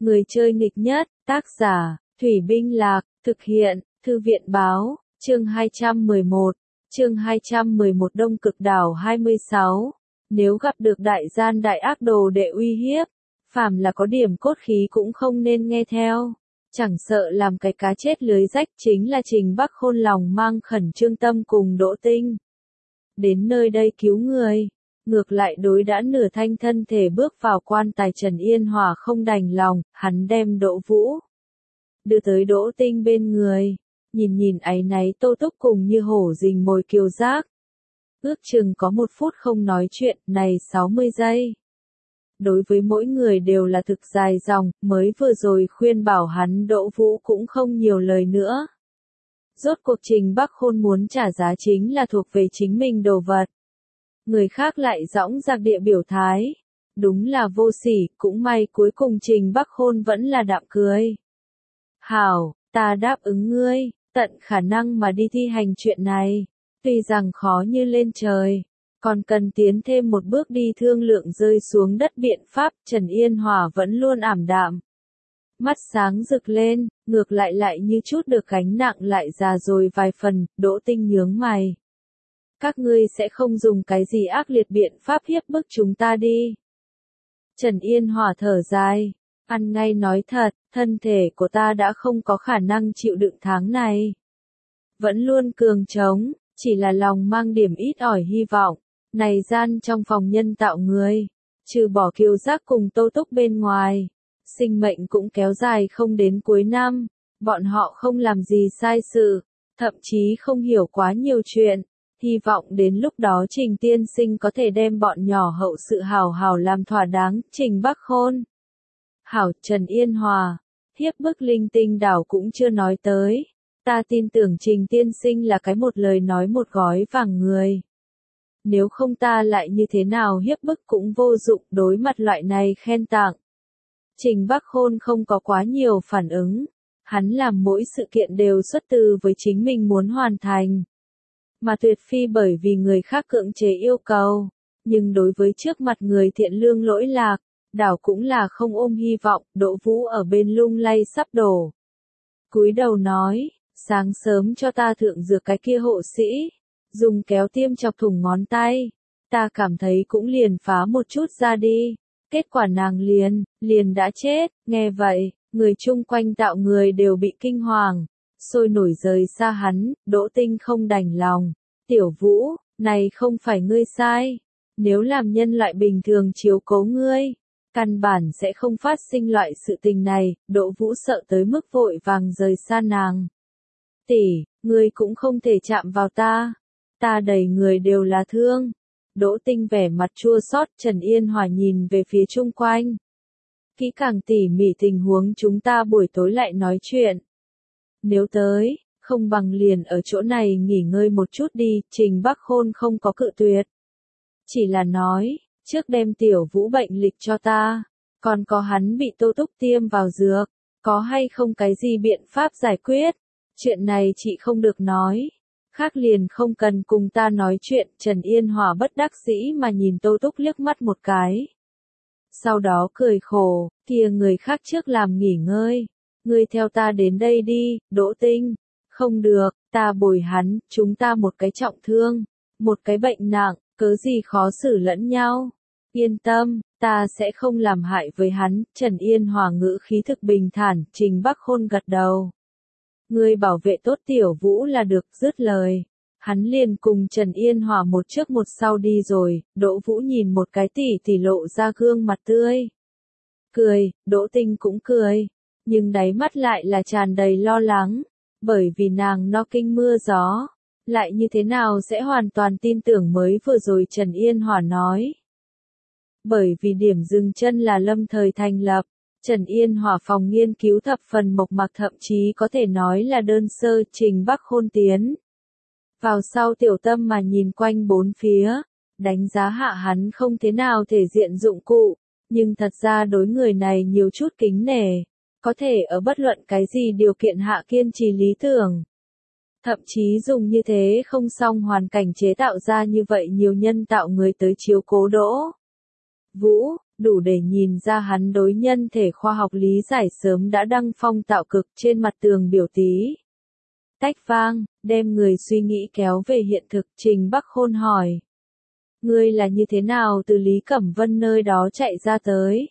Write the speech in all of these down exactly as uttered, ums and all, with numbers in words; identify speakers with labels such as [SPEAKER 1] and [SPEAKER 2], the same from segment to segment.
[SPEAKER 1] Người chơi nghịch nhất, tác giả, Thủy Binh Lạc, thực hiện, Thư viện Báo, chương hai trăm mười một, chương hai trăm mười một Đông Cực Đảo hai mươi sáu. Nếu gặp được đại gian đại ác đồ để uy hiếp, phàm là có điểm cốt khí cũng không nên nghe theo. Chẳng sợ làm cái cá chết lưới rách chính là Trình Bắc Khôn lòng mang khẩn trương tâm cùng Đỗ Tinh. Đến nơi đây cứu người, ngược lại đối đã nửa thanh thân thể bước vào quan tài Trần Yên Hòa không đành lòng, hắn đem Đỗ Vũ đưa tới Đỗ Tinh bên người, nhìn nhìn áy náy Tô Túc cùng như hổ rình mồi kiều giác. Ước chừng có một phút không nói chuyện, này sáu mươi giây. Đối với mỗi người đều là thực dài dòng, mới vừa rồi khuyên bảo hắn Đỗ Vũ cũng không nhiều lời nữa. Rốt cuộc Trình Bắc Khôn muốn trả giá chính là thuộc về chính mình đồ vật. Người khác lại dõng dạc địa biểu thái. Đúng là vô sỉ, cũng may cuối cùng Trình Bắc Khôn vẫn là đạm cười. Hảo, ta đáp ứng ngươi, tận khả năng mà đi thi hành chuyện này. Tuy rằng khó như lên trời, còn cần tiến thêm một bước đi thương lượng rơi xuống đất biện pháp, Trần Yên Hòa vẫn luôn ảm đạm. Mắt sáng rực lên, ngược lại lại như chút được gánh nặng lại già rồi vài phần, Đỗ Tinh nhướng mày. Các ngươi sẽ không dùng cái gì ác liệt biện pháp hiếp bức chúng ta đi. Trần Yên Hòa thở dài, ăn ngay nói thật, thân thể của ta đã không có khả năng chịu đựng tháng này. Vẫn luôn cường trống, chỉ là lòng mang điểm ít ỏi hy vọng. Này gian trong phòng nhân tạo người, trừ bỏ kiều giác cùng Tô Túc bên ngoài, sinh mệnh cũng kéo dài không đến cuối năm, bọn họ không làm gì sai sự, thậm chí không hiểu quá nhiều chuyện, hy vọng đến lúc đó Trình tiên sinh có thể đem bọn nhỏ hậu sự hào hào làm thỏa đáng. Trình Bắc Khôn, hảo Trần Yên Hòa, hiếp bức linh tinh đảo cũng chưa nói tới, ta tin tưởng Trình tiên sinh là cái một lời nói một gói vàng người. Nếu không ta lại như thế nào hiếp bức cũng vô dụng đối mặt loại này khen tặng. Trình Bắc Khôn không có quá nhiều phản ứng. Hắn làm mỗi sự kiện đều xuất từ với chính mình muốn hoàn thành. Mà tuyệt phi bởi vì người khác cưỡng chế yêu cầu. Nhưng đối với trước mặt người thiện lương lỗi lạc, đảo cũng là không ôm hy vọng. Đỗ Vũ ở bên lung lay sắp đổ. Cúi đầu nói, sáng sớm cho ta thượng dược cái kia hộ sĩ. Dùng kéo tiêm chọc thủng ngón tay, ta cảm thấy cũng liền phá một chút ra đi, kết quả nàng liền, liền đã chết. Nghe vậy, người chung quanh tạo người đều bị kinh hoàng, sôi nổi rời xa hắn. Đỗ Tinh không đành lòng, Tiểu Vũ, này không phải ngươi sai, nếu làm nhân loại bình thường chiếu cố ngươi, căn bản sẽ không phát sinh loại sự tình này. Đỗ Vũ sợ tới mức vội vàng rời xa nàng. Tỷ, ngươi cũng không thể chạm vào ta. Ta đầy người đều là thương. Đỗ Tinh vẻ mặt chua xót. Trần Yên Hòa nhìn về phía chung quanh. Kỹ càng tỉ mỉ tình huống chúng ta buổi tối lại nói chuyện. Nếu tới, không bằng liền ở chỗ này nghỉ ngơi một chút đi. Trình Bắc Khôn không có cự tuyệt. Chỉ là nói, trước đem Tiểu Vũ bệnh lịch cho ta. Còn có hắn bị Tô Túc tiêm vào dược. Có hay không cái gì biện pháp giải quyết? Chuyện này chị không được nói. Khác liền không cần cùng ta nói chuyện. Trần Yên Hòa bất đắc dĩ mà nhìn Tô Túc liếc mắt một cái. Sau đó cười khổ, kia người khác trước làm nghỉ ngơi. Ngươi theo ta đến đây đi. Đỗ Tinh, không được, ta bồi hắn, chúng ta một cái trọng thương, một cái bệnh nặng, cớ gì khó xử lẫn nhau. Yên tâm, ta sẽ không làm hại với hắn. Trần Yên Hòa ngữ khí thực bình thản. Trình Bắc Khôn gật đầu. Ngươi bảo vệ tốt Tiểu Vũ là được. Dứt lời, hắn liền cùng Trần Yên Hòa một trước một sau đi rồi. Đỗ Vũ nhìn một cái tỉ tỉ lộ ra gương mặt tươi cười, Đỗ Tinh cũng cười, nhưng đáy mắt lại là tràn đầy lo lắng, bởi vì nàng no kinh mưa gió, lại như thế nào sẽ hoàn toàn tin tưởng mới vừa rồi Trần Yên Hòa nói. Bởi vì điểm dừng chân là lâm thời thành lập, Trần Yên Hòa phòng nghiên cứu thập phần mộc mạc, thậm chí có thể nói là đơn sơ. Trình Bắc Khôn tiến vào sau tiểu tâm mà nhìn quanh bốn phía, đánh giá hạ hắn không thế nào thể diện dụng cụ, nhưng thật ra đối người này nhiều chút kính nể, có thể ở bất luận cái gì điều kiện hạ kiên trì lý tưởng. Thậm chí dùng như thế không xong hoàn cảnh chế tạo ra như vậy nhiều nhân tạo người tới chiếu cố Đỗ Vũ. đủ để nhìn ra hắn đối nhân thể khoa học lý giải sớm đã đăng phong tạo cực trên mặt tường biểu tí. Tách vang, đem người suy nghĩ kéo về hiện thực, Trình Bắc Khôn hỏi. Ngươi là như thế nào từ Lý Cẩm Vân nơi đó chạy ra tới?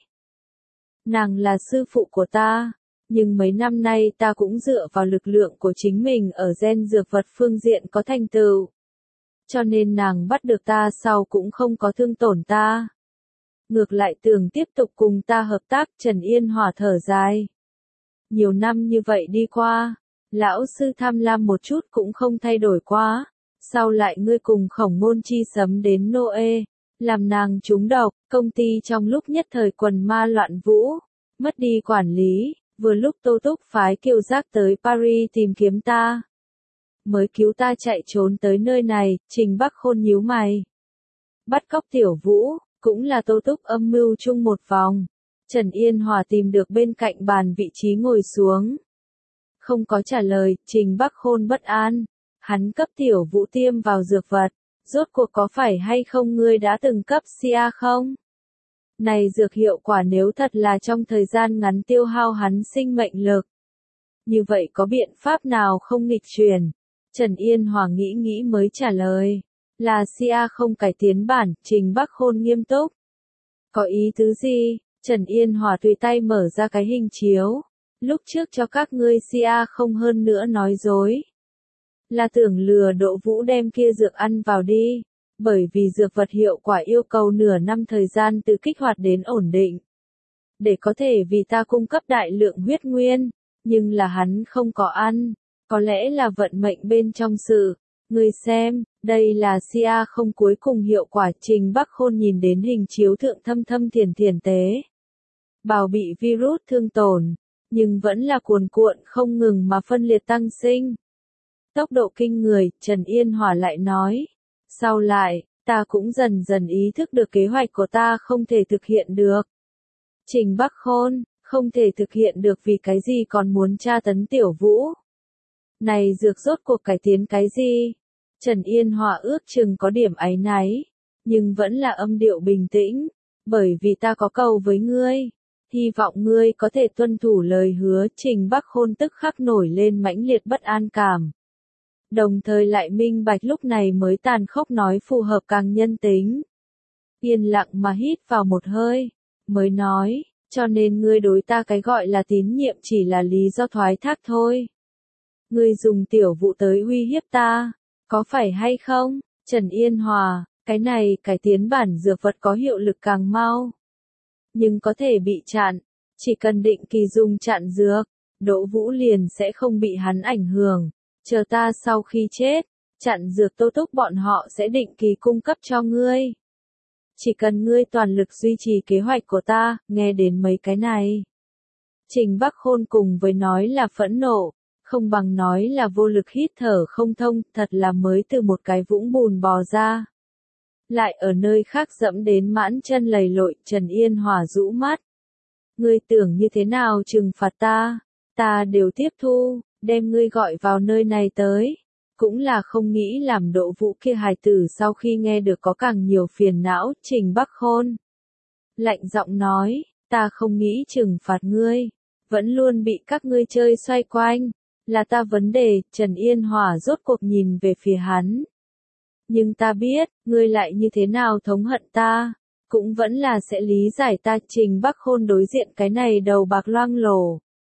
[SPEAKER 1] Nàng là sư phụ của ta, nhưng mấy năm nay ta cũng dựa vào lực lượng của chính mình ở gen dược vật phương diện có thành tựu. Cho nên nàng bắt được ta sau cũng không có thương tổn ta. Ngược lại tưởng tiếp tục cùng ta hợp tác, Trần Yên Hòa thở dài. Nhiều năm như vậy đi qua, lão sư tham lam một chút cũng không thay đổi quá. Sau lại ngươi cùng Khổng Ngôn Chi sấm đến Noe, làm nàng trúng độc, công ty trong lúc nhất thời quần ma loạn vũ, mất đi quản lý, vừa lúc Tô Túc phái Kiều Giác tới Paris tìm kiếm ta. Mới cứu ta chạy trốn tới nơi này, Trình Bắc Khôn nhíu mày. Bắt cóc Tiểu Vũ, cũng là Tô Túc âm mưu chung một vòng. Trần Yên Hòa tìm được bên cạnh bàn vị trí ngồi xuống. Không có trả lời, Trình Bắc Khôn bất an. Hắn cấp Tiểu Vũ tiêm vào dược vật. Rốt cuộc có phải hay không ngươi đã từng cấp xê a không? Này dược hiệu quả nếu thật là trong thời gian ngắn tiêu hao hắn sinh mệnh lực. Như vậy có biện pháp nào không nghịch truyền? Trần Yên Hòa nghĩ nghĩ mới trả lời. Là xê a không cải tiến bản, Trình Bắc Khôn nghiêm túc. Có ý tứ gì? Trần Yên Hòa tùy tay mở ra cái hình chiếu. Lúc trước cho các ngươi xê a không hơn nữa nói dối. Là tưởng lừa Đỗ Vũ đem kia dược ăn vào đi. Bởi vì dược vật hiệu quả yêu cầu nửa năm thời gian từ kích hoạt đến ổn định. Để có thể vì ta cung cấp đại lượng huyết nguyên. Nhưng là hắn không có ăn. Có lẽ là vận mệnh bên trong sự. Ngươi xem, đây là xê a không cuối cùng hiệu quả. Trình Bắc Khôn nhìn đến hình chiếu thượng thâm thâm thiền thiền tế. Bào bị virus thương tổn. Nhưng vẫn là cuồn cuộn không ngừng mà phân liệt tăng sinh. Tốc độ kinh người, Trần Yên Hòa lại nói. Sau lại, ta cũng dần dần ý thức được kế hoạch của ta không thể thực hiện được. Trình Bắc Khôn, không thể thực hiện được vì cái gì còn muốn tra tấn Tiểu Vũ. Này dược rốt cuộc cải tiến cái gì? Trần Yên Hòa ước chừng có điểm áy náy, nhưng vẫn là âm điệu bình tĩnh, bởi vì ta có cầu với ngươi. Hy vọng ngươi có thể tuân thủ lời hứa. Trình Bắc Khôn tức khắc nổi lên mãnh liệt bất an cảm. Đồng thời lại minh bạch lúc này mới tàn khốc nói phù hợp càng nhân tính. Yên lặng mà hít vào một hơi, mới nói, cho nên ngươi đối ta cái gọi là tín nhiệm chỉ là lý do thoái thác thôi. Ngươi dùng Tiểu Vũ tới uy hiếp ta, có phải hay không? Trần Yên Hòa, cái này cải tiến bản dược vật có hiệu lực càng mau. Nhưng có thể bị chặn, chỉ cần định kỳ dùng chặn dược, Đỗ Vũ liền sẽ không bị hắn ảnh hưởng. Chờ ta sau khi chết, chặn dược Tô Túc bọn họ sẽ định kỳ cung cấp cho ngươi. Chỉ cần ngươi toàn lực duy trì kế hoạch của ta, nghe đến mấy cái này. Trình Bắc Khôn cùng với nói là phẫn nộ, không bằng nói là vô lực hít thở không thông, thật là mới từ một cái vũng bùn bò ra. Lại ở nơi khác dẫm đến mãn chân lầy lội, Trần Yên Hòa rũ mắt. Ngươi tưởng như thế nào trừng phạt ta, ta đều tiếp thu, đem ngươi gọi vào nơi này tới. Cũng là không nghĩ làm Đỗ Vũ kia hài tử sau khi nghe được có càng nhiều phiền não. Trình Bắc Khôn lạnh giọng nói, ta không nghĩ trừng phạt ngươi, vẫn luôn bị các ngươi chơi xoay quanh, là ta vấn đề. Trần Yên Hòa rốt cuộc nhìn về phía hắn. Nhưng ta biết, ngươi lại như thế nào thống hận ta, cũng vẫn là sẽ lý giải ta. Trình Bắc Khôn đối diện cái này đầu bạc loang lổ,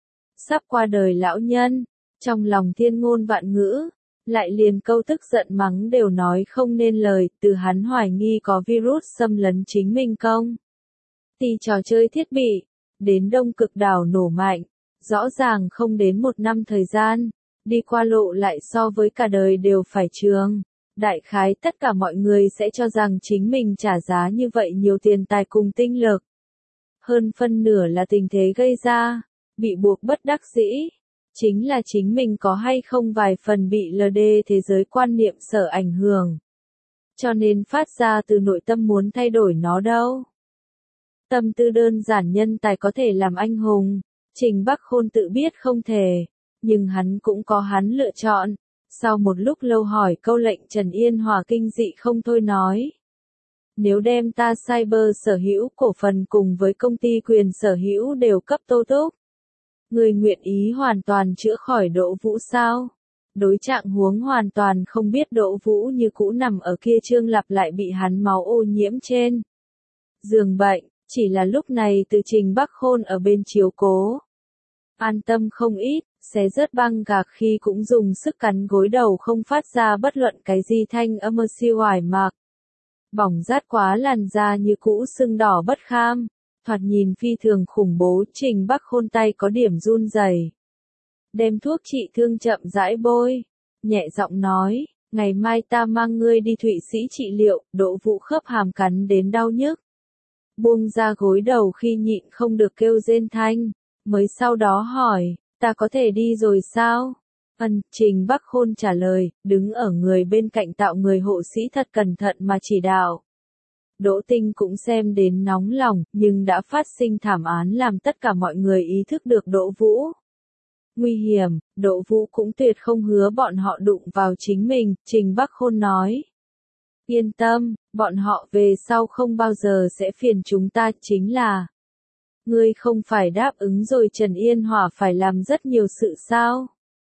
[SPEAKER 1] sắp qua đời lão nhân, trong lòng thiên ngôn vạn ngữ, lại liền câu tức giận mắng đều nói không nên lời, từ hắn hoài nghi có virus xâm lấn chính mình công. Ty trò chơi thiết bị, đến Đông Cực Đảo nổ mạnh, rõ ràng không đến một năm thời gian, đi qua lộ lại so với cả đời đều phải trường. Đại khái tất cả mọi người sẽ cho rằng chính mình trả giá như vậy nhiều tiền tài cùng tinh lực. Hơn phân nửa là tình thế gây ra, bị buộc bất đắc dĩ. Chính là chính mình có hay không vài phần bị lờ đê thế giới quan niệm sở ảnh hưởng. Cho nên phát ra từ nội tâm muốn thay đổi nó đâu. Tâm tư đơn giản nhân tài có thể làm anh hùng. Trình Bắc Khôn tự biết không thể, nhưng hắn cũng có hắn lựa chọn. Sau một lúc lâu hỏi câu lệnh Trần Yên Hòa kinh dị không thôi nói. Nếu đem ta Cyber sở hữu cổ phần cùng với công ty quyền sở hữu đều cấp Tô Túc, ngươi nguyện ý hoàn toàn chữa khỏi Đỗ Vũ sao? Đối trạng huống hoàn toàn không biết Đỗ Vũ như cũ nằm ở kia trương lặp lại bị hắn máu ô nhiễm trên giường bệnh, chỉ là lúc này từ Trình Bắc Khôn ở bên chiếu cố. An tâm không ít, xé rớt băng gạc khi cũng dùng sức cắn gối đầu không phát ra bất luận cái gì thanh âm siêu hoài mạc. Bỏng rát quá làn da như cũ sưng đỏ bất kham, thoạt nhìn phi thường khủng bố. Trình Bắc Khôn tay có điểm run rẩy, đem thuốc trị thương chậm rãi bôi, nhẹ giọng nói, ngày mai ta mang ngươi đi Thụy Sĩ trị liệu. Đỗ Vũ khớp hàm cắn đến đau nhức, buông ra gối đầu khi nhịn không được kêu rên thanh, mới sau đó hỏi, ta có thể đi rồi sao? Ân, Trình Bắc Khôn trả lời, đứng ở người bên cạnh tạo người hộ sĩ thật cẩn thận mà chỉ đạo. Đỗ Tinh cũng xem đến nóng lòng, nhưng đã phát sinh thảm án làm tất cả mọi người ý thức được Đỗ Vũ nguy hiểm. Đỗ Vũ cũng tuyệt không hứa bọn họ đụng vào chính mình. Trình Bắc Khôn nói, yên tâm, bọn họ về sau không bao giờ sẽ phiền chúng ta. Chính là, ngươi không phải đáp ứng rồi Trần Yên Hòa phải làm rất nhiều sự sao?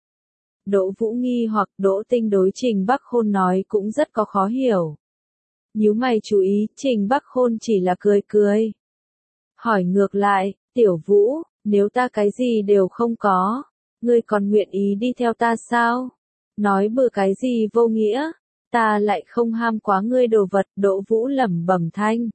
[SPEAKER 1] Đỗ Vũ nghi hoặc. Đỗ Tinh đối Trình Bắc Khôn nói cũng rất có khó hiểu. Nhíu mày chú ý. Trình Bắc Khôn chỉ là cười cười, hỏi ngược lại, Tiểu Vũ, nếu ta cái gì đều không có, ngươi còn nguyện ý đi theo ta sao? Nói bừa cái gì vô nghĩa, ta lại không ham quá ngươi đồ vật. Đỗ Vũ lẩm bẩm thanh.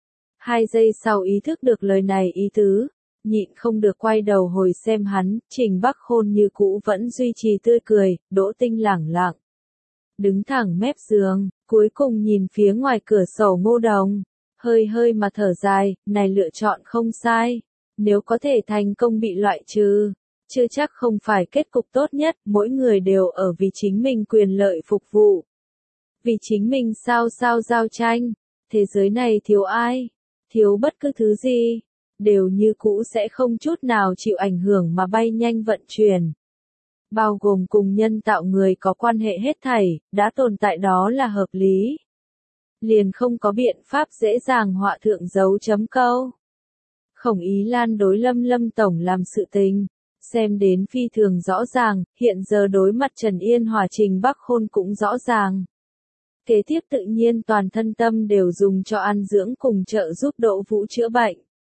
[SPEAKER 1] Hai giây sau ý thức được lời này ý tứ, nhịn không được quay đầu hồi xem hắn. Trình Bắc Khôn như cũ vẫn duy trì tươi cười. Đỗ Tinh lẳng lặng đứng thẳng mép giường, cuối cùng nhìn phía ngoài cửa sổ ngô đồng, hơi hơi mà thở dài, này lựa chọn không sai, nếu có thể thành công bị loại trừ, chưa chắc không phải kết cục tốt nhất. Mỗi người đều ở vì chính mình quyền lợi phục vụ, vì chính mình sao sao giao tranh. Thế giới này thiếu ai, thiếu bất cứ thứ gì, đều như cũ sẽ không chút nào chịu ảnh hưởng mà bay nhanh vận chuyển. Bao gồm cùng nhân tạo người có quan hệ hết thảy, đã tồn tại đó là hợp lý. Liền không có biện pháp dễ dàng họa thượng dấu chấm câu. Khổng Ý Lan đối Lâm Lâm Tổng làm sự tình, xem đến phi thường rõ ràng. Hiện giờ đối mặt Trần Yên Hòa, Trình Bắc Khôn cũng rõ ràng. Kế tiếp tự nhiên toàn thân tâm đều dùng cho ăn dưỡng cùng trợ giúp Đỗ Vũ chữa bệnh.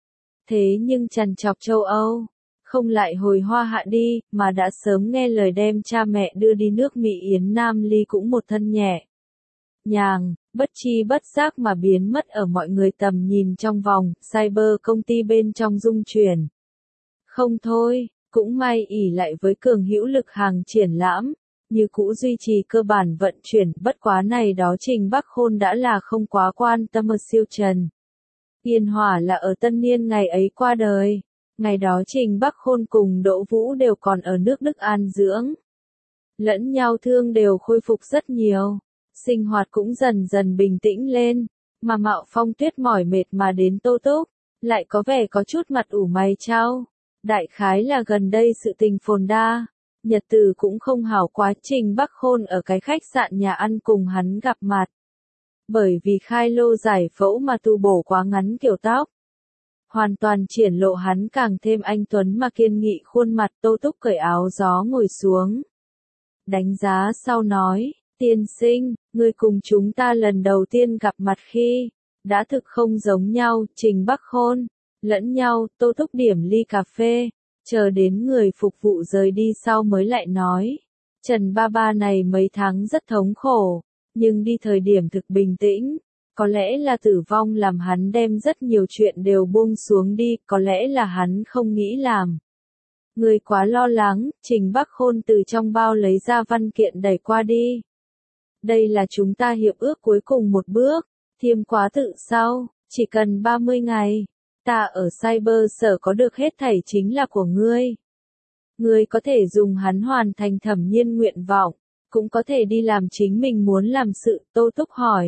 [SPEAKER 1] Thế nhưng trằn trọc châu Âu, không lại hồi hoa hạ đi, mà đã sớm nghe lời đem cha mẹ đưa đi nước Mỹ. Yến Nam Ly cũng một thân nhẹ nhàng, bất chi bất giác mà biến mất ở mọi người tầm nhìn trong vòng. Cyber công ty bên trong dung chuyển không thôi, cũng may ỷ lại với cường hữu lực hàng triển lãm, như cũ duy trì cơ bản vận chuyển. Bất quá này đó Trình Bắc Khôn đã là không quá quan tâm. Ở siêu Trần Yên Hòa là ở tân niên ngày ấy qua đời. Ngày đó Trình Bắc Khôn cùng Đỗ Vũ đều còn ở nước Đức an dưỡng, lẫn nhau thương đều khôi phục rất nhiều, sinh hoạt cũng dần dần bình tĩnh lên, mà Mạo Phong Tuyết mỏi mệt mà đến Tô Túc, lại có vẻ có chút mặt ủ mày chau. Đại khái là gần đây sự tình phồn đa, nhật tử cũng không hảo quá. Trình Bắc Khôn ở cái khách sạn nhà ăn cùng hắn gặp mặt, bởi vì khai lô giải phẫu mà tu bổ quá ngắn kiểu tóc, hoàn toàn triển lộ hắn càng thêm anh tuấn mà kiên nghị khuôn mặt. Tô Túc cởi áo gió ngồi xuống, đánh giá sau nói, tiên sinh, ngươi cùng chúng ta lần đầu tiên gặp mặt khi, đã thực không giống nhau. Trình Bắc Khôn, lẫn nhau. Tô Túc điểm ly cà phê, chờ đến người phục vụ rời đi sau mới lại nói, Trần ba ba này mấy tháng rất thống khổ, nhưng đi thời điểm thực bình tĩnh. Có lẽ là tử vong làm hắn đem rất nhiều chuyện đều buông xuống đi, có lẽ là hắn không nghĩ làm. Người quá lo lắng. Trình Bắc Khôn từ trong bao lấy ra văn kiện đẩy qua đi. Đây là chúng ta hiệp ước cuối cùng một bước, thiêm quá tự sau, chỉ cần ba mươi ngày, ta ở Cyber sở có được hết thảy chính là của ngươi. Ngươi có thể dùng hắn hoàn thành Thẩm Nhiên nguyện vọng, cũng có thể đi làm chính mình muốn làm sự. Tô Túc hỏi,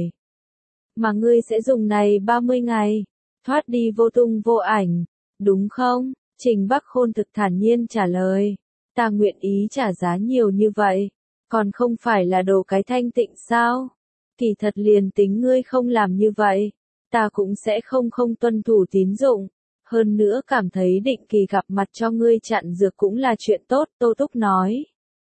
[SPEAKER 1] mà ngươi sẽ dùng này ba mươi ngày, thoát đi vô tung vô ảnh, đúng không? Trình Bắc Khôn thực thản nhiên trả lời, ta nguyện ý trả giá nhiều như vậy, còn không phải là đồ cái thanh tịnh sao? Kỳ thật liền tính ngươi không làm như vậy, ta cũng sẽ không không tuân thủ tín dụng. Hơn nữa cảm thấy định kỳ gặp mặt cho ngươi chặn dược cũng là chuyện tốt, Tô Túc nói.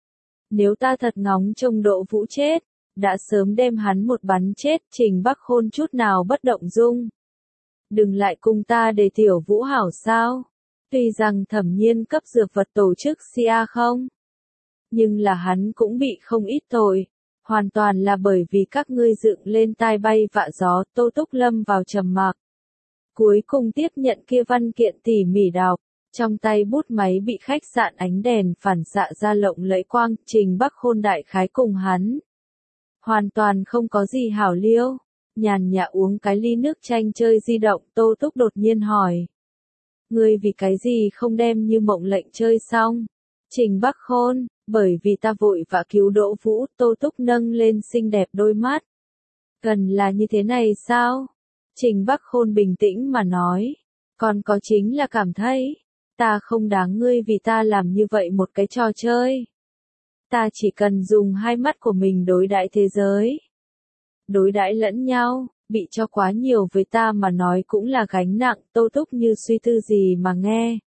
[SPEAKER 1] Nếu ta thật ngóng trông Đỗ Vũ chết, đã sớm đem hắn một bắn chết, Trình Bắc Khôn chút nào bất động dung. Đừng lại cùng ta để Tiểu Vũ hảo sao? Tuy rằng Thẩm Nhiên cấp dược vật tổ chức xê a không? Nhưng là hắn cũng bị không ít tội. Hoàn toàn là bởi vì các ngươi dựng lên tai bay vạ gió, Tô Túc lâm vào trầm mặc. Cuối cùng tiếp nhận kia văn kiện tỉ mỉ đọc, trong tay bút máy bị khách sạn ánh đèn phản xạ ra lộng lẫy quang, Trình Bắc Khôn đại khái cùng hắn. Hoàn toàn không có gì hảo liêu, nhàn nhã uống cái ly nước chanh chơi di động, Tô Túc đột nhiên hỏi. Ngươi vì cái gì không đem như mộng lệnh chơi xong? Trình Bắc Khôn, bởi vì ta vội vã cứu Đỗ Vũ, Tô Túc nâng lên xinh đẹp đôi mắt. Cần là như thế này sao? Trình Bắc Khôn bình tĩnh mà nói. Còn có chính là cảm thấy, ta không đáng ngươi vì ta làm như vậy một cái trò chơi. Ta chỉ cần dùng hai mắt của mình đối đãi thế giới. Đối đãi lẫn nhau, bị cho quá nhiều với ta mà nói cũng là gánh nặng, Tô Túc như suy tư gì mà nghe.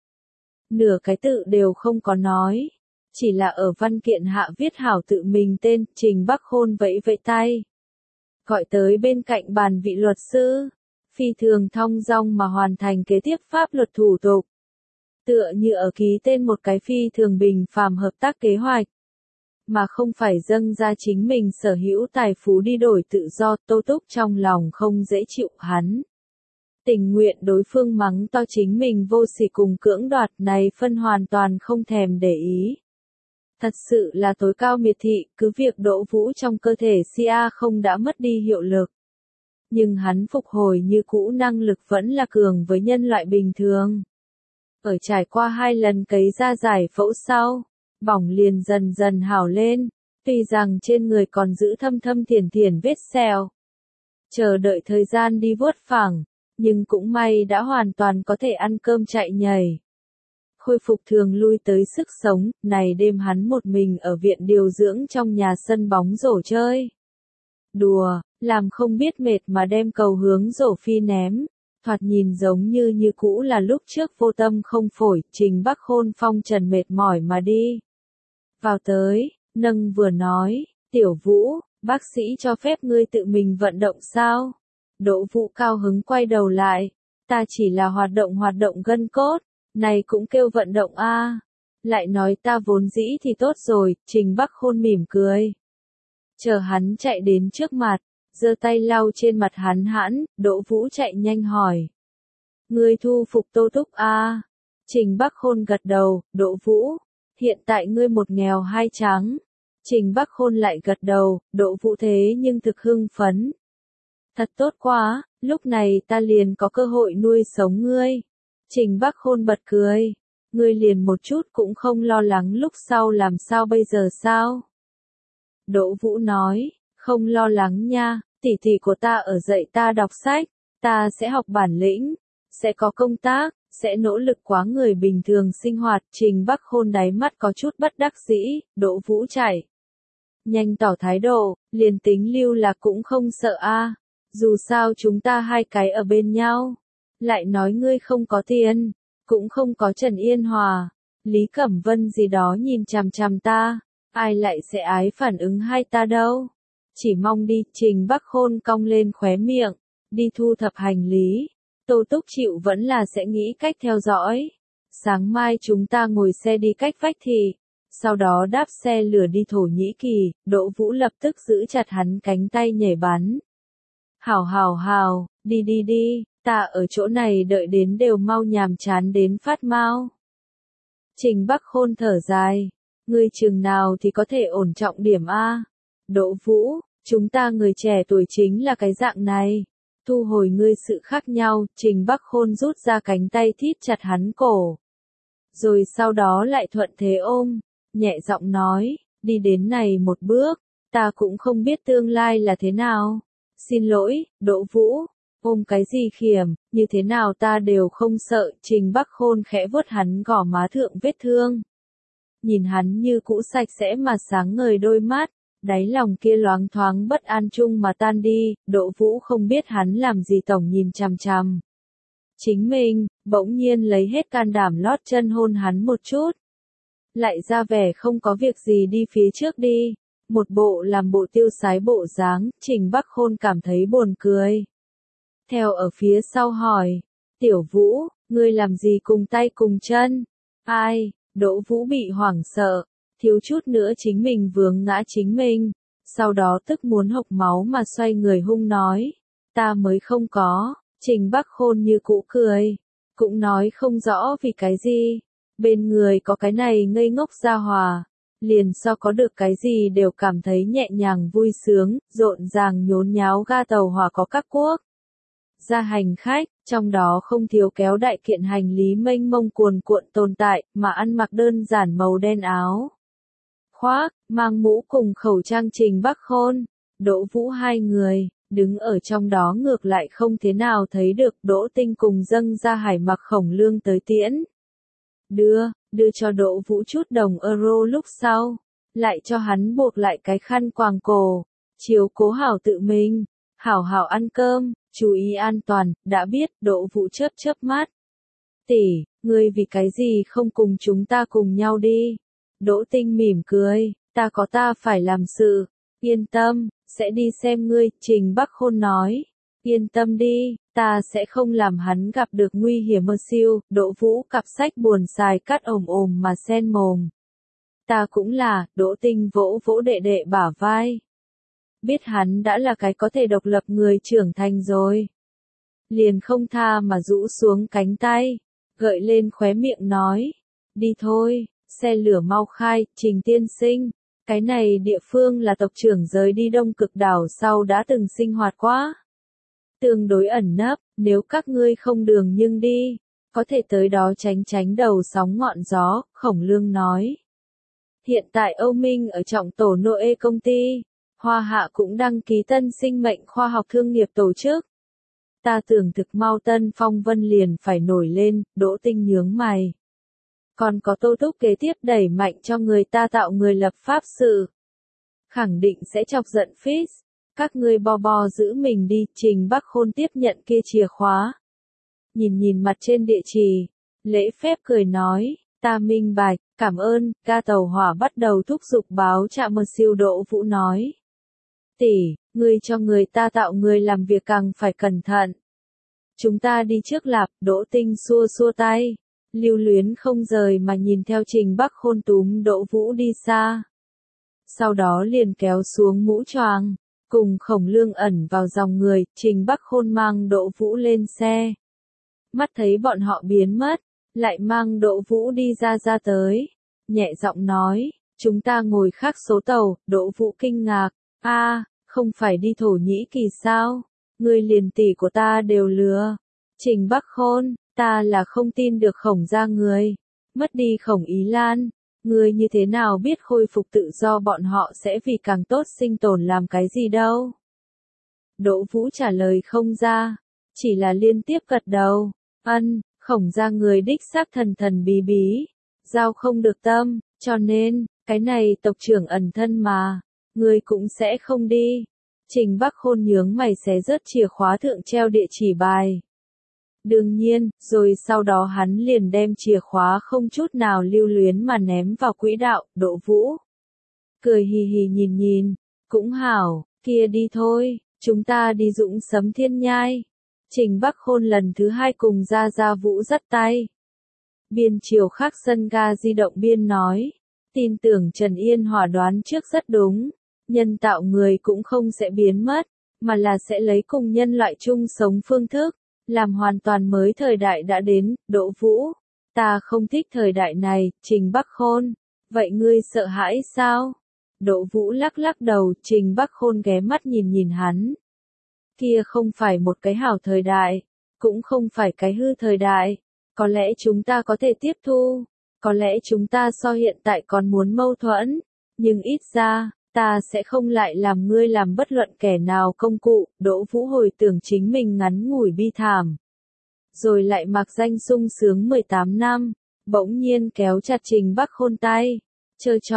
[SPEAKER 1] Nửa cái tự đều không có nói. Chỉ là ở văn kiện hạ viết hảo tự mình tên, Trình Bắc Khôn vẫy vẫy tay. Gọi tới bên cạnh bàn vị luật sư. Phi thường thong dong mà hoàn thành kế tiếp pháp luật thủ tục. Tựa như ở ký tên một cái phi thường bình phàm hợp tác kế hoạch. Mà không phải dâng ra chính mình sở hữu tài phú đi đổi tự do, Tô Túc trong lòng không dễ chịu hắn. Tình nguyện đối phương mắng to chính mình vô sỉ cùng cưỡng đoạt này phân hoàn toàn không thèm để ý. Thật sự là tối cao miệt thị, cứ việc Đỗ Vũ trong cơ thể xê a không đã mất đi hiệu lực. Nhưng hắn phục hồi như cũ năng lực vẫn là cường với nhân loại bình thường. Ở trải qua hai lần cấy ra giải phẫu sau, bỏng liền dần dần hảo lên, tuy rằng trên người còn giữ thâm thâm thiển thiển vết sẹo. Chờ đợi thời gian đi vuốt phẳng, nhưng cũng may đã hoàn toàn có thể ăn cơm chạy nhảy. Khôi phục thường lui tới sức sống, này đêm hắn một mình ở viện điều dưỡng trong nhà sân bóng rổ chơi. Đùa, làm không biết mệt mà đem cầu hướng rổ phi ném, thoạt nhìn giống như như cũ là lúc trước vô tâm không phổi, Trình Bắc Khôn phong trần mệt mỏi mà đi. Vào tới, nâng vừa nói, Tiểu Vũ, bác sĩ cho phép ngươi tự mình vận động sao? Đỗ Vũ cao hứng quay đầu lại, ta chỉ là hoạt động hoạt động gân cốt, này cũng kêu vận động a. À. Lại nói ta vốn dĩ thì tốt rồi, Trình Bắc Khôn mỉm cười. Chờ hắn chạy đến trước mặt, giơ tay lau trên mặt hắn hãn, Đỗ Vũ chạy nhanh hỏi. Ngươi thu phục Tô Túc a? À? Trình Bắc Khôn gật đầu, Đỗ Vũ, hiện tại ngươi một nghèo hai trắng. Trình Bắc Khôn lại gật đầu, Đỗ Vũ thế nhưng thực hưng phấn. Thật tốt quá, lúc này ta liền có cơ hội nuôi sống ngươi. Trình Bắc Khôn bật cười. Ngươi liền một chút cũng không lo lắng lúc sau làm sao bây giờ sao? Đỗ Vũ nói, không lo lắng nha, tỷ tỷ của ta ở dạy ta đọc sách, ta sẽ học bản lĩnh, sẽ có công tác, sẽ nỗ lực quá người bình thường sinh hoạt. Trình Bắc Khôn đáy mắt có chút bất đắc dĩ, Đỗ Vũ chạy. Nhanh tỏ thái độ, liền tính lưu lạc cũng không sợ a. Dù sao chúng ta hai cái ở bên nhau. Lại nói ngươi không có tiền, cũng không có Trần Yên Hòa, Lý Cẩm Vân gì đó nhìn chằm chằm ta, ai lại sẽ ái phản ứng hai ta đâu. Chỉ mong đi, Trình Bắc Khôn cong lên khóe miệng, đi thu thập hành lý. Tô Túc chịu vẫn là sẽ nghĩ cách theo dõi. Sáng mai chúng ta ngồi xe đi cách vách thị, sau đó đáp xe lửa đi Thổ Nhĩ Kỳ. Đỗ Vũ lập tức giữ chặt hắn cánh tay nhảy bắn. Hảo hảo hảo, đi đi đi, ta ở chỗ này đợi đến đều mau nhàm chán đến phát mau. Trình Bắc Khôn thở dài, ngươi chừng nào thì có thể ổn trọng điểm a? Đỗ Vũ, chúng ta người trẻ tuổi chính là cái dạng này. Thu hồi ngươi sự khác nhau, Trình Bắc Khôn rút ra cánh tay thít chặt hắn cổ. Rồi sau đó lại thuận thế ôm, nhẹ giọng nói, đi đến này một bước, ta cũng không biết tương lai là thế nào. Xin lỗi, Đỗ Vũ, ôm cái gì khiểm, như thế nào ta đều không sợ. Trình Bắc Khôn khẽ vuốt hắn gò má thượng vết thương. Nhìn hắn như cũ sạch sẽ mà sáng ngời đôi mắt, Đáy lòng kia loáng thoáng bất an chung mà tan đi, Đỗ Vũ không biết hắn làm gì tổng nhìn chằm chằm. Chính mình, bỗng nhiên lấy hết can đảm lót chân hôn hắn một chút. Lại ra vẻ không có việc gì đi phía trước đi. Một bộ làm bộ tiêu sái bộ dáng, Trình Bắc Khôn cảm thấy buồn cười. Theo ở phía sau hỏi, Tiểu Vũ, ngươi làm gì cùng tay cùng chân? Ai? Đỗ Vũ bị hoảng sợ, thiếu chút nữa chính mình vướng ngã chính mình, sau đó tức muốn hộc máu mà xoay người hung nói, ta mới không có. Trình Bắc Khôn như cũ cười, cũng nói không rõ vì cái gì, bên người có cái này ngây ngốc gia hòa, liền so có được cái gì đều cảm thấy nhẹ nhàng vui sướng, rộn ràng nhốn nháo ga tàu hỏa có các quốc gia hành khách, trong đó không thiếu kéo đại kiện hành lý mênh mông cuồn cuộn tồn tại, mà ăn mặc đơn giản màu đen áo khoác, mang mũ cùng khẩu trang. Trình Bắc Khôn, Đỗ Vũ hai người, đứng ở trong đó ngược lại không thế nào thấy được Đỗ Tinh cùng dâng ra Hải mặc Khổng Lương tới tiễn. Đưa, đưa cho Đỗ Vũ chút đồng euro lúc sau, lại cho hắn buộc lại cái khăn quàng cổ, chiếu cố hảo tự mình, hảo hảo ăn cơm, chú ý an toàn, đã biết. Đỗ Vũ chớp chớp mắt. Tỷ, ngươi vì cái gì không cùng chúng ta cùng nhau đi? Đỗ Tinh mỉm cười, ta có ta phải làm sự, yên tâm, sẽ đi xem ngươi. Trình Bắc Khôn nói, yên tâm đi, ta sẽ không làm hắn gặp được nguy hiểm mơ siêu. Đỗ Vũ cặp sách buồn xài cắt ồm ồm mà sen mồm. Ta cũng là. Đỗ Tinh vỗ vỗ đệ đệ bả vai. Biết hắn đã là cái có thể độc lập người trưởng thành rồi. Liền không tha mà rũ xuống cánh tay, gợi lên khóe miệng nói, đi thôi, xe lửa mau khai. Trình tiên sinh, cái này địa phương là tộc trưởng rời đi Đông Cực đảo sau đã từng sinh hoạt quá. Tương đối ẩn nấp, nếu các ngươi không đường nhưng đi, có thể tới đó tránh tránh đầu sóng ngọn gió. Khổng Lương nói. Hiện tại Âu Minh ở trọng tổ Noe công ty, Hoa Hạ cũng đăng ký tân sinh mệnh khoa học thương nghiệp tổ chức. Ta tưởng thực mau Tân Phong Vân liền phải nổi lên. Đỗ Tinh nhướng mày. Còn có Tô Túc kế tiếp đẩy mạnh cho người ta tạo người lập pháp sự. Khẳng định sẽ chọc giận Fitz. Các ngươi bo bo giữ mình đi. Trình Bắc Khôn tiếp nhận kia chìa khóa. Nhìn nhìn mặt trên địa chỉ, lễ phép cười nói, ta minh bạch, cảm ơn. Ga tàu hỏa bắt đầu thúc giục báo trạm mơ siêu. Đỗ Vũ nói, tỷ, ngươi cho người ta tạo người làm việc càng phải cẩn thận. Chúng ta đi trước lạp. Đỗ Tinh xua xua tay, lưu luyến không rời mà nhìn theo Trình Bắc Khôn túm Đỗ Vũ đi xa. Sau đó liền kéo xuống mũ choàng, cùng Khổng Lương ẩn vào dòng người. Trình Bắc Khôn mang Đỗ Vũ lên xe. Mắt thấy bọn họ biến mất, lại mang Đỗ Vũ đi ra ra tới. Nhẹ giọng nói, chúng ta ngồi khác số tàu. Đỗ Vũ kinh ngạc, a, không phải đi Thổ Nhĩ Kỳ sao? Ngươi liền tỷ của ta đều lừa. Trình Bắc Khôn, ta là không tin được Khổng gia người. Mất đi Khổng Ý Lan, ngươi như thế nào biết khôi phục tự do bọn họ sẽ vì càng tốt sinh tồn làm cái gì đâu? Đỗ Vũ trả lời không ra, chỉ là liên tiếp gật đầu. Ân, Khổng gia người đích xác thần thần bí bí, giao không được tâm, cho nên, cái này tộc trưởng ẩn thân mà, ngươi cũng sẽ không đi. Trình Bắc Khôn nhướng mày xé rớt chìa khóa thượng treo địa chỉ bài. Đương nhiên, rồi sau đó hắn liền đem chìa khóa không chút nào lưu luyến mà ném vào quỹ đạo. Đỗ Vũ cười hì hì nhìn nhìn, cũng hảo, kia đi thôi, chúng ta đi Dũng Sấm Thiên Nhai. Trình Bắc Khôn lần thứ hai cùng Gia Gia Vũ dắt tay. Biên chiều khác sân ga di động biên nói, tin tưởng Trần Yên Hòa đoán trước rất đúng, nhân tạo người cũng không sẽ biến mất, mà là sẽ lấy cùng nhân loại chung sống phương thức, làm hoàn toàn mới thời đại đã đến. Đỗ Vũ, ta không thích thời đại này. Trình Bắc Khôn, vậy ngươi sợ hãi sao? Đỗ Vũ lắc lắc đầu. Trình Bắc Khôn ghé mắt nhìn nhìn hắn. Kia không phải một cái hảo thời đại, cũng không phải cái hư thời đại, có lẽ chúng ta có thể tiếp thu, có lẽ chúng ta so hiện tại còn muốn mâu thuẫn, nhưng ít ra, ta sẽ không lại làm ngươi làm bất luận kẻ nào công cụ. Đỗ Vũ hồi tưởng chính mình ngắn ngủi bi thảm, rồi lại mặc danh sung sướng mười tám năm, bỗng nhiên kéo chặt Trình Bắc Khôn tay, trơ trọi,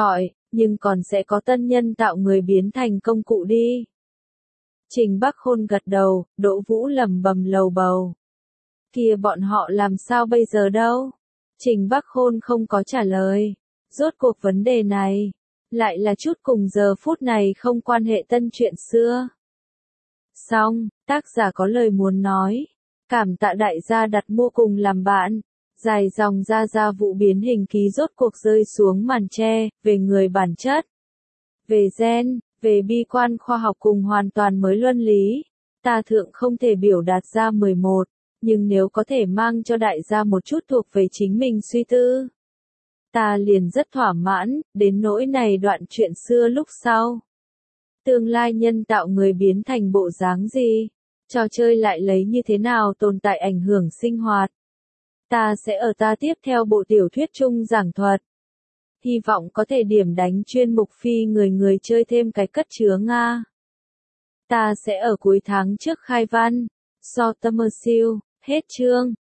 [SPEAKER 1] nhưng còn sẽ có tân nhân tạo người biến thành công cụ đi. Trình Bắc Khôn gật đầu, Đỗ Vũ lẩm bẩm lầu bầu. Kia bọn họ làm sao bây giờ đâu? Trình Bắc Khôn không có trả lời. Rốt cuộc vấn đề này, lại là chút cùng giờ phút này không quan hệ tân chuyện xưa. Xong, tác giả có lời muốn nói. Cảm tạ đại gia đặt mua cùng làm bạn. Dài dòng ra ra vụ biến hình ký rốt cuộc rơi xuống màn tre, về người bản chất, về gen, về bi quan khoa học cùng hoàn toàn mới luân lý. Ta thượng không thể biểu đạt ra mười một, nhưng nếu có thể mang cho đại gia một chút thuộc về chính mình suy tư, ta liền rất thỏa mãn, đến nỗi này đoạn chuyện xưa lúc sau. Tương lai nhân tạo người biến thành bộ dáng gì? Trò chơi lại lấy như thế nào tồn tại ảnh hưởng sinh hoạt? Ta sẽ ở ta tiếp theo bộ tiểu thuyết chung giảng thuật. Hy vọng có thể điểm đánh chuyên mục phi người người chơi thêm cái cất chứa Nga. Ta sẽ ở cuối tháng trước khai văn. So Tâm Siêu, hết chương.